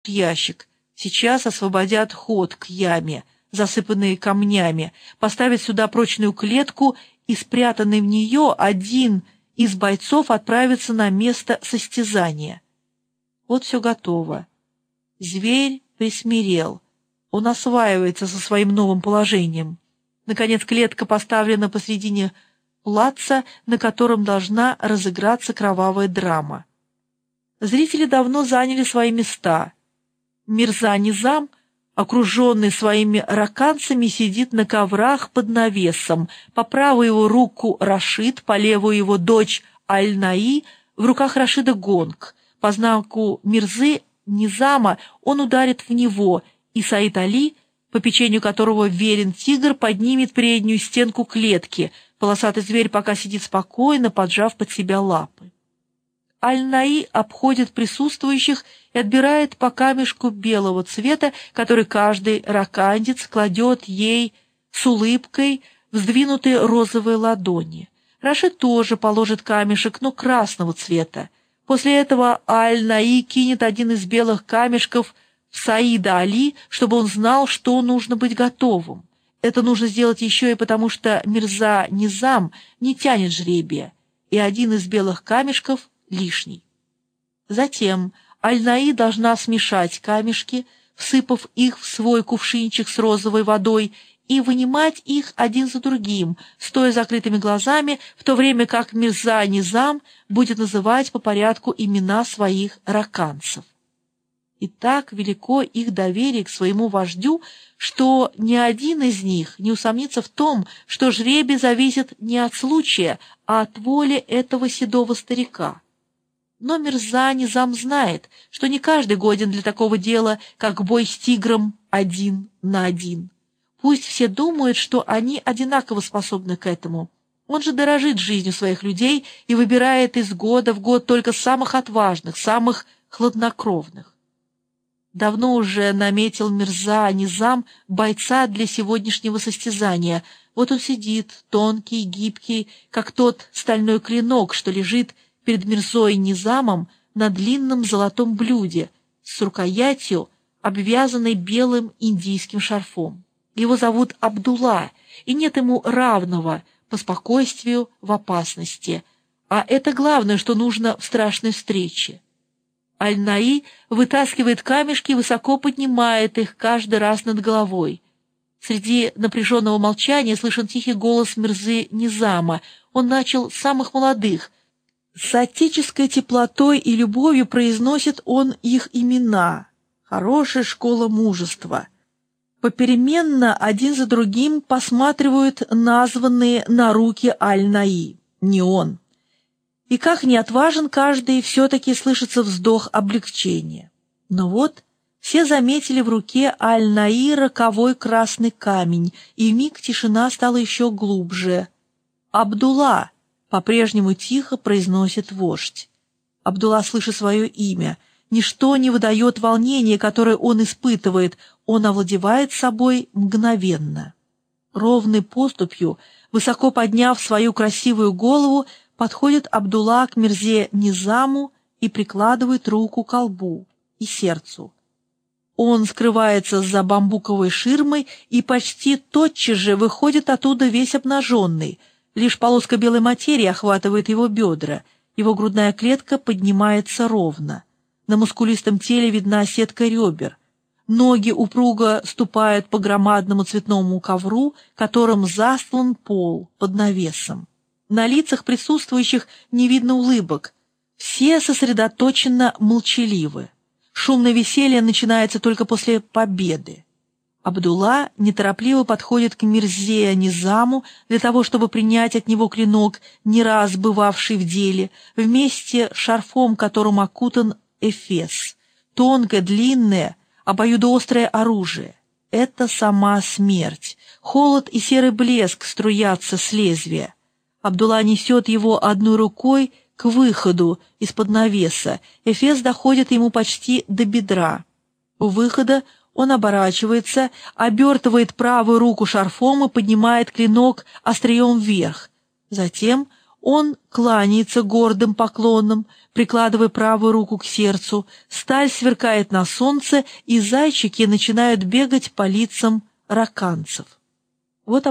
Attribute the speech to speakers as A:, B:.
A: ящик. Сейчас освободят ход к яме, засыпанной камнями, поставят сюда прочную клетку, и спрятанный в нее один из бойцов отправится на место состязания. Вот все готово. Зверь присмирел. Он осваивается со своим новым положением. Наконец, клетка поставлена посредине плаца, на котором должна разыграться кровавая драма. Зрители давно заняли свои места. Мирза Низам, окруженный своими раканцами, сидит на коврах под навесом. По правую его руку Рашид, по левую его дочь Аль-Наи, в руках Рашида гонг. По знаку Мирзы Низама он ударит в него, и Саид Али, по печенью которого верен тигр, поднимет переднюю стенку клетки. Полосатый зверь пока сидит спокойно, поджав под себя лапы. Аль-Наи обходит присутствующих и отбирает по камешку белого цвета, который каждый ракандец кладет ей с улыбкой в сдвинутые розовые ладони. Рашид тоже положит камешек, но красного цвета. После этого Аль-Наи кинет один из белых камешков в Саида Али, чтобы он знал, что нужно быть готовым. Это нужно сделать еще и потому, что Мирза Низам не тянет жребия, и один из белых камешков лишний. Затем Аль-Наи должна смешать камешки, всыпав их в свой кувшинчик с розовой водой, и вынимать их один за другим, стоя закрытыми глазами, в то время как Мирза Низам будет называть по порядку имена своих раканцев. И так велико их доверие к своему вождю, что ни один из них не усомнится в том, что жребий зависит не от случая, а от воли этого седого старика. Но Мирза Низам знает, что не каждый годен для такого дела, как бой с тигром 1 на 1. Пусть все думают, что они одинаково способны к этому. Он же дорожит жизнью своих людей и выбирает из года в год только самых отважных, самых хладнокровных. Давно уже наметил Мирза Низам бойца для сегодняшнего состязания. Вот он сидит, тонкий, гибкий, как тот стальной клинок, что лежит перед Мирзой Низамом на длинном золотом блюде с рукоятью, обвязанной белым индийским шарфом. Его зовут Абдулла, и нет ему равного по спокойствию в опасности. А это главное, что нужно в страшной встрече. Аль-Наи вытаскивает камешки и высоко поднимает их каждый раз над головой. Среди напряженного молчания слышен тихий голос Мирзы Низама. Он начал с самых молодых. С отеческой теплотой и любовью произносит он их имена. Хорошая школа мужества. Попеременно один за другим посматривают названные на руки Аль-Наи. Не он. И как не отважен каждый, все-таки слышится вздох облегчения. Но вот все заметили в руке Аль-Наи роковой красный камень, и вмиг тишина стала еще глубже. «Абдулла!» — по-прежнему тихо произносит вождь. Абдулла слышит свое имя. Ничто не выдает волнения, которое он испытывает, он овладевает собой мгновенно. Ровной поступью, высоко подняв свою красивую голову, подходит Абдулла к Мирзе Низаму и прикладывает руку к колбу и сердцу. Он скрывается за бамбуковой ширмой и почти тотчас же выходит оттуда весь обнаженный. Лишь полоска белой материи охватывает его бедра, его грудная клетка поднимается ровно. На мускулистом теле видна сетка ребер. Ноги упруго ступают по громадному цветному ковру, которым застлан пол под навесом. На лицах присутствующих не видно улыбок. Все сосредоточенно молчаливы. Шумное веселье начинается только после победы. Абдулла неторопливо подходит к Мирзе Низаму для того, чтобы принять от него клинок, не раз бывавший в деле, вместе с шарфом, которым окутан эфес. Тонкое, длинное, обоюдоострое оружие. Это сама смерть. Холод и серый блеск струятся с лезвия. Абдулла несет его одной рукой к выходу из-под навеса. Эфес доходит ему почти до бедра. У выхода он оборачивается, обертывает правую руку шарфом и поднимает клинок острием вверх. Затем Он кланяется гордым поклоном, прикладывая правую руку к сердцу, сталь сверкает на солнце, и зайчики начинают бегать по лицам раканцев. Вот